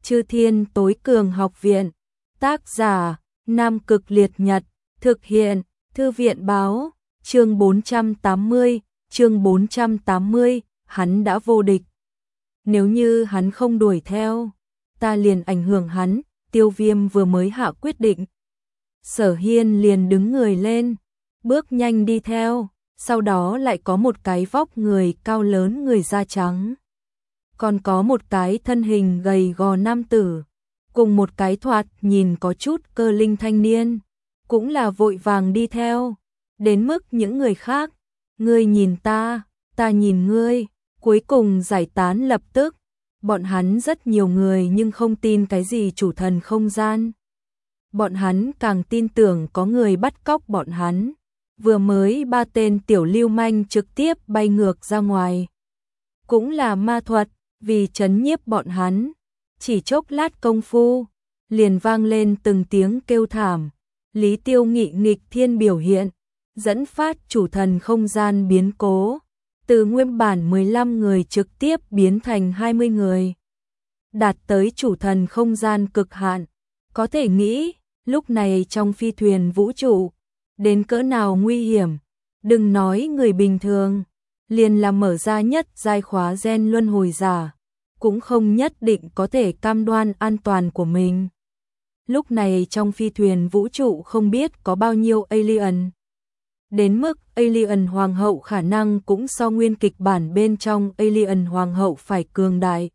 Chư Thiên Tối Cường Học Viện. Tác giả: Nam Cực Liệt Nhật. Thực hiện: Thư viện báo. Chương 480, hắn đã vô địch. Nếu như hắn không đuổi theo, ta liền ảnh hưởng hắn. Tiêu Viêm vừa mới hạ quyết định. Sở Hiên liền đứng người lên, bước nhanh đi theo, sau đó lại có một cái vóc người cao lớn người da trắng. Còn có một cái thân hình gầy gò nam tử, cùng một cái thoạt nhìn có chút cơ linh thanh niên, cũng là vội vàng đi theo, đến mức những người khác, ngươi nhìn ta nhìn ngươi, cuối cùng giải tán lập tức. Bọn hắn rất nhiều người nhưng không tin cái gì chủ thần không gian. Bọn hắn càng tin tưởng có người bắt cóc bọn hắn. Vừa mới 3 tên tiểu lưu manh trực tiếp bay ngược ra ngoài. Cũng là ma thuật, vì trấn nhiếp bọn hắn. Chỉ chốc lát công phu, liền vang lên từng tiếng kêu thảm. Lý Tiêu Nghị nghịch thiên biểu hiện, dẫn phát chủ thần không gian biến cố. Từ nguyên bản 15 người trực tiếp biến thành 20 người. Đạt tới chủ thần không gian cực hạn. Có thể nghĩ, lúc này trong phi thuyền vũ trụ, đến cỡ nào nguy hiểm. Đừng nói người bình thường, liền là mở ra nhất giai khóa gen luân hồi giả, cũng không nhất định có thể cam đoan an toàn của mình. Lúc này trong phi thuyền vũ trụ không biết có bao nhiêu alien. Đến mức alien hoàng hậu khả năng cũng so nguyên kịch bản bên trong alien hoàng hậu phải cường đại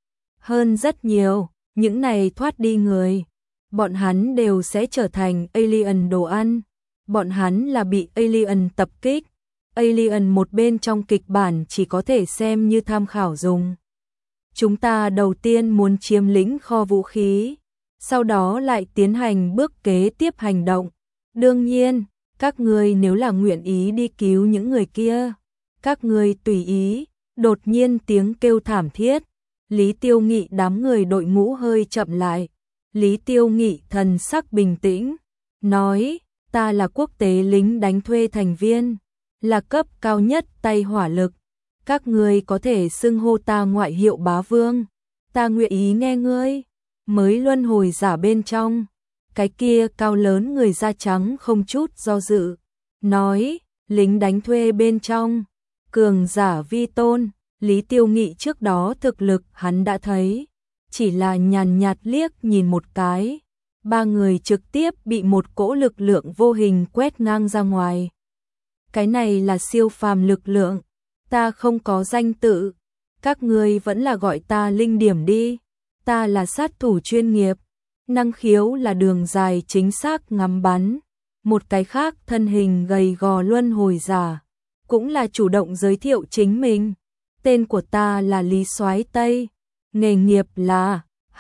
hơn rất nhiều. Những này thoát đi người, bọn hắn đều sẽ trở thành alien đồ ăn. Bọn hắn là bị alien tập kích. Alien một bên trong kịch bản chỉ có thể xem như tham khảo dùng. Chúng ta đầu tiên muốn chiếm lĩnh kho vũ khí, sau đó lại tiến hành bước kế tiếp hành động. Đương nhiên, các ngươi nếu là nguyện ý đi cứu những người kia, các ngươi tùy ý. Đột nhiên tiếng kêu thảm thiết, Lý Tiêu Nghị đám người đội ngũ hơi chậm lại. Lý Tiêu Nghị thần sắc bình tĩnh, nói, ta là quốc tế lính đánh thuê thành viên, là cấp cao nhất tay hỏa lực. Các ngươi có thể xưng hô ta ngoại hiệu bá vương, ta nguyện ý nghe ngươi. Mới luân hồi giả bên trong, cái kia cao lớn người da trắng không chút do dự, nói, lính đánh thuê bên trong, cường giả vi tôn. Lý Tiêu Nghị trước đó thực lực hắn đã thấy, chỉ là nhàn nhạt liếc nhìn một cái, 3 người trực tiếp bị một cỗ lực lượng vô hình quét ngang ra ngoài. Cái này là siêu phàm lực lượng, ta không có danh tự, các ngươi vẫn là gọi ta Linh Điểm đi. Ta là sát thủ chuyên nghiệp, năng khiếu là đường dài chính xác ngắm bắn. Một cái khác thân hình gầy gò luân hồi giả, cũng là chủ động giới thiệu chính mình. Tên của ta là Lý Soái Tây, nghề nghiệp là,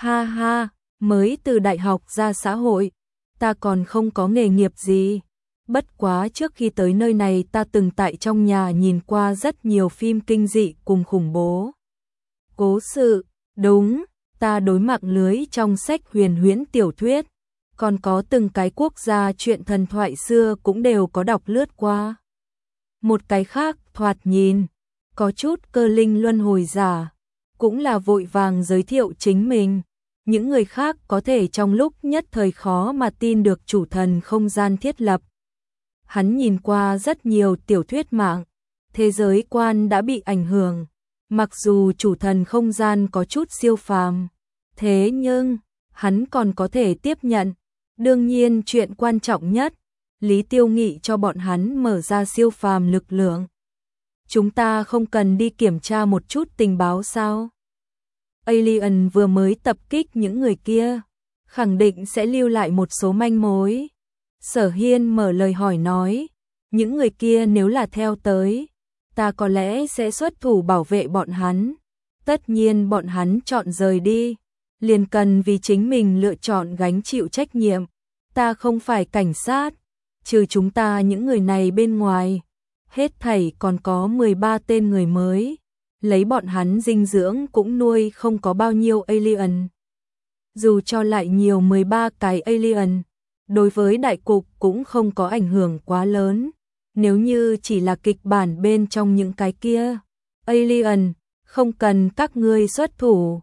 mới từ đại học ra xã hội, ta còn không có nghề nghiệp gì. Bất quá trước khi tới nơi này ta từng tại trong nhà nhìn qua rất nhiều phim kinh dị cùng khủng bố cố sự, đúng. Ta đối mạng lưới trong sách huyền huyễn tiểu thuyết, còn có từng cái quốc gia chuyện thần thoại xưa cũng đều có đọc lướt qua. Một cái khác thoạt nhìn, có chút cơ linh luân hồi giả, cũng là vội vàng giới thiệu chính mình. Những người khác có thể trong lúc nhất thời khó mà tin được chủ thần không gian thiết lập. Hắn nhìn qua rất nhiều tiểu thuyết mạng, thế giới quan đã bị ảnh hưởng. Mặc dù chủ thần không gian có chút siêu phàm, thế nhưng hắn còn có thể tiếp nhận. Đương nhiên chuyện quan trọng nhất, Lý Tiêu Nghị cho bọn hắn mở ra siêu phàm lực lượng. Chúng ta không cần đi kiểm tra một chút tình báo sao? Alien vừa mới tập kích những người kia, khẳng định sẽ lưu lại một số manh mối. Sở Hiên mở lời hỏi nói, những người kia nếu là theo tới, ta có lẽ sẽ xuất thủ bảo vệ bọn hắn. Tất nhiên bọn hắn chọn rời đi, liền cần vì chính mình lựa chọn gánh chịu trách nhiệm. Ta không phải cảnh sát, trừ chúng ta những người này bên ngoài, hết thảy còn có 13 tên người mới. Lấy bọn hắn dinh dưỡng cũng nuôi không có bao nhiêu alien. Dù cho lại nhiều 13 cái alien, đối với đại cục cũng không có ảnh hưởng quá lớn. Nếu như chỉ là kịch bản bên trong những cái kia alien, không cần các ngươi xuất thủ.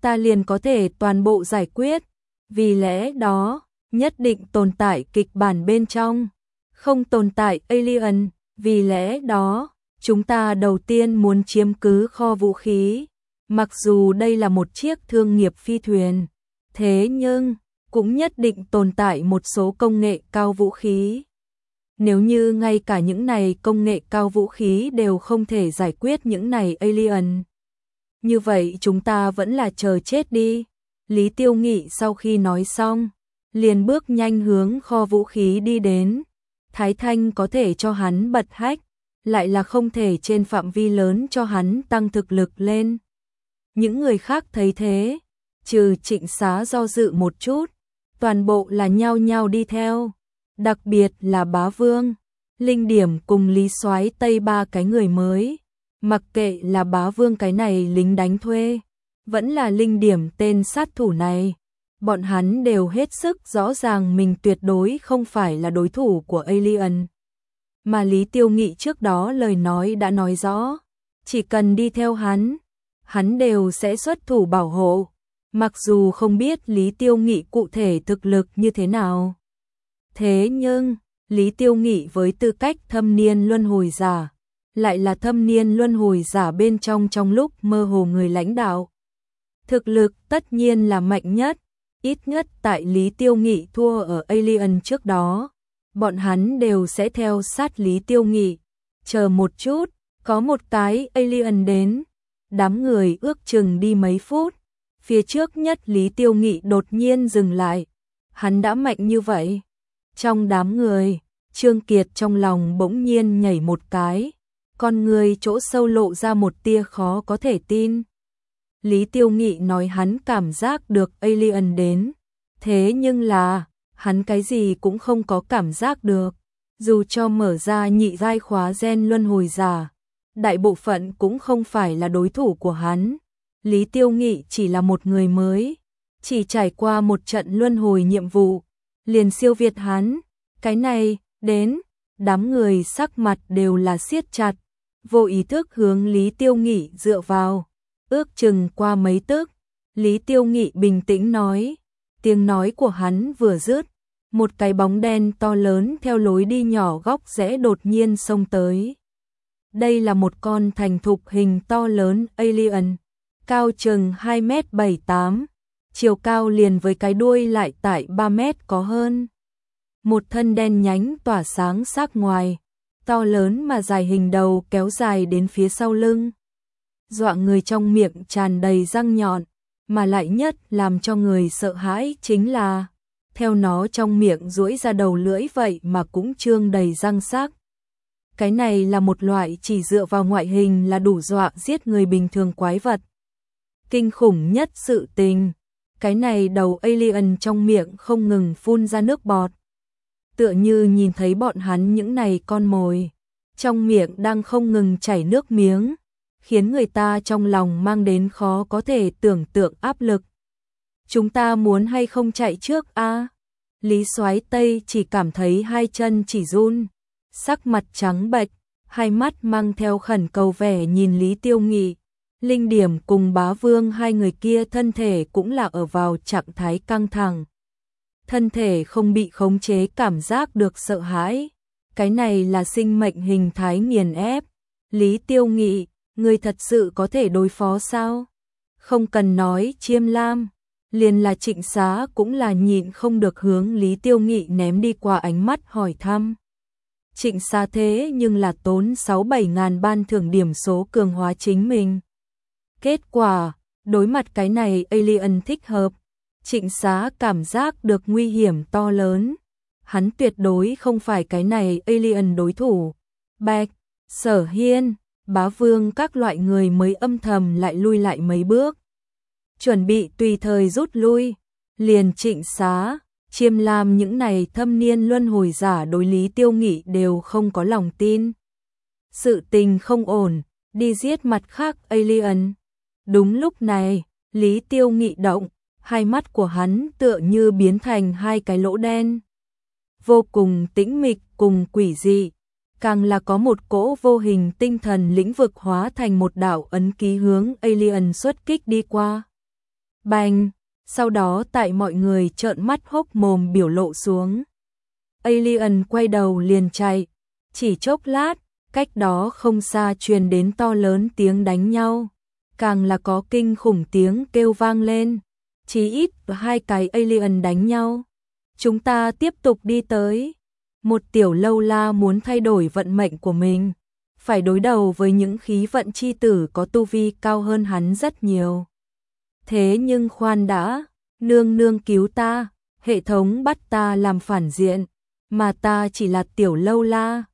ta liền có thể toàn bộ giải quyết. Vì lẽ đó, nhất định tồn tại kịch bản bên trong, không tồn tại alien. Vì lẽ đó, chúng ta đầu tiên muốn chiếm cứ kho vũ khí. Mặc dù đây là một chiếc thương nghiệp phi thuyền, thế nhưng cũng nhất định tồn tại một số công nghệ cao vũ khí. Nếu như ngay cả những này công nghệ cao vũ khí đều không thể giải quyết những này alien, như vậy chúng ta vẫn là chờ chết đi. Lý Tiêu Nghị sau khi nói xong, liền bước nhanh hướng kho vũ khí đi đến. Thái Thanh có thể cho hắn bật hack, lại là không thể trên phạm vi lớn cho hắn tăng thực lực lên. Những người khác thấy thế, trừ Trịnh Xá do dự một chút, toàn bộ là nhao nhao đi theo. Đặc biệt là Bá Vương, Linh Điểm cùng Lý Soái Tây ba cái người mới. Mặc kệ là Bá Vương cái này lính đánh thuê, vẫn là Linh Điểm tên sát thủ này, bọn hắn đều hết sức rõ ràng mình tuyệt đối không phải là đối thủ của alien. Mà Lý Tiêu Nghị trước đó lời nói đã nói rõ, chỉ cần đi theo hắn đều sẽ xuất thủ bảo hộ. Mặc dù không biết Lý Tiêu Nghị cụ thể thực lực như thế nào, thế nhưng Lý Tiêu Nghị với tư cách thâm niên luân hồi giả, lại là thâm niên luân hồi giả bên trong lúc mơ hồ người lãnh đạo. Thực lực tất nhiên là mạnh nhất, ít nhất tại Lý Tiêu Nghị thua ở alien trước đó, bọn hắn đều sẽ theo sát Lý Tiêu Nghị. Chờ một chút, có một cái alien đến. Đám người ước chừng đi mấy phút, phía trước nhất Lý Tiêu Nghị đột nhiên dừng lại. Hắn đã mạnh như vậy. Trong đám người, Trương Kiệt trong lòng bỗng nhiên nhảy một cái, con người chỗ sâu lộ ra một tia khó có thể tin. Lý Tiêu Nghị nói hắn cảm giác được alien đến, thế nhưng là, hắn cái gì cũng không có cảm giác được. Dù cho mở ra nhị giai khóa gen luân hồi giả, đại bộ phận cũng không phải là đối thủ của hắn. Lý Tiêu Nghị chỉ là một người mới, chỉ trải qua một trận luân hồi nhiệm vụ, liền siêu việt hắn. Cái này, đến, đám người sắc mặt đều là siết chặt, vô ý thức hướng Lý Tiêu Nghị dựa vào. Ước chừng qua mấy tức, Lý Tiêu Nghị bình tĩnh nói, tiếng nói của hắn vừa dứt, một cái bóng đen to lớn theo lối đi nhỏ góc rẽ đột nhiên xông tới. Đây là một con thành thục hình to lớn alien, cao chừng 2m78, chiều cao liền với cái đuôi lại tại 3m có hơn. Một thân đen nhánh tỏa sáng sắc ngoài, to lớn mà dài hình đầu kéo dài đến phía sau lưng. Dọa người trong miệng tràn đầy răng nhọn, mà lại nhất làm cho người sợ hãi chính là, theo nó trong miệng duỗi ra đầu lưỡi vậy mà cũng trương đầy răng sắc. Cái này là một loại chỉ dựa vào ngoại hình là đủ dọa giết người bình thường quái vật. Kinh khủng nhất sự tình, cái này đầu alien trong miệng không ngừng phun ra nước bọt. Tựa như nhìn thấy bọn hắn những này con mồi, trong miệng đang không ngừng chảy nước miếng, khiến người ta trong lòng mang đến khó có thể tưởng tượng áp lực. Chúng ta muốn hay không chạy trước a? Lý Soái Tây chỉ cảm thấy hai chân chỉ run, sắc mặt trắng bệch, hai mắt mang theo khẩn cầu vẻ nhìn Lý Tiêu Nghị. Linh Điểm cùng Bá Vương hai người kia thân thể cũng là ở vào trạng thái căng thẳng. Thân thể không bị khống chế cảm giác được sợ hãi. Cái này là sinh mệnh hình thái nghiền ép. Lý Tiêu Nghị, người thật sự có thể đối phó sao? Không cần nói Chiêm Lam, liền là Trịnh Xá cũng là nhịn không được hướng Lý Tiêu Nghị ném đi qua ánh mắt hỏi thăm. Trịnh Xá thế nhưng là tốn 6-7 ngàn ban thưởng điểm số cường hóa chính mình. Kết quả, đối mặt cái này alien thích hợp, Trịnh Xá cảm giác được nguy hiểm to lớn. Hắn tuyệt đối không phải cái này alien đối thủ. Bạch, Sở Hiên, Bá Vương các loại người mới âm thầm lại lui lại mấy bước, chuẩn bị tùy thời rút lui. Liền Trịnh Xá, Chiêm Lam những này thâm niên luân hồi giả đối Lý Tiêu Nghị đều không có lòng tin. Sự tình không ổn, đi giết mặt khác alien. Đúng lúc này, Lý Tiêu Nghị động, hai mắt của hắn tựa như biến thành hai cái lỗ đen. Vô cùng tĩnh mịch cùng quỷ dị, càng là có một cỗ vô hình tinh thần lĩnh vực hóa thành một đạo ấn ký hướng alien xuất kích đi qua. Bành, sau đó tại mọi người trợn mắt hốc mồm biểu lộ xuống. Alien quay đầu liền chạy, chỉ chốc lát, cách đó không xa truyền đến to lớn tiếng đánh nhau, càng là có kinh khủng tiếng kêu vang lên, chí ít 2 cái alien đánh nhau. Chúng ta tiếp tục đi tới. Một tiểu lâu la muốn thay đổi vận mệnh của mình, phải đối đầu với những khí vận chi tử có tu vi cao hơn hắn rất nhiều. Thế nhưng khoan đã, nương nương cứu ta, hệ thống bắt ta làm phản diện, mà ta chỉ là tiểu lâu la.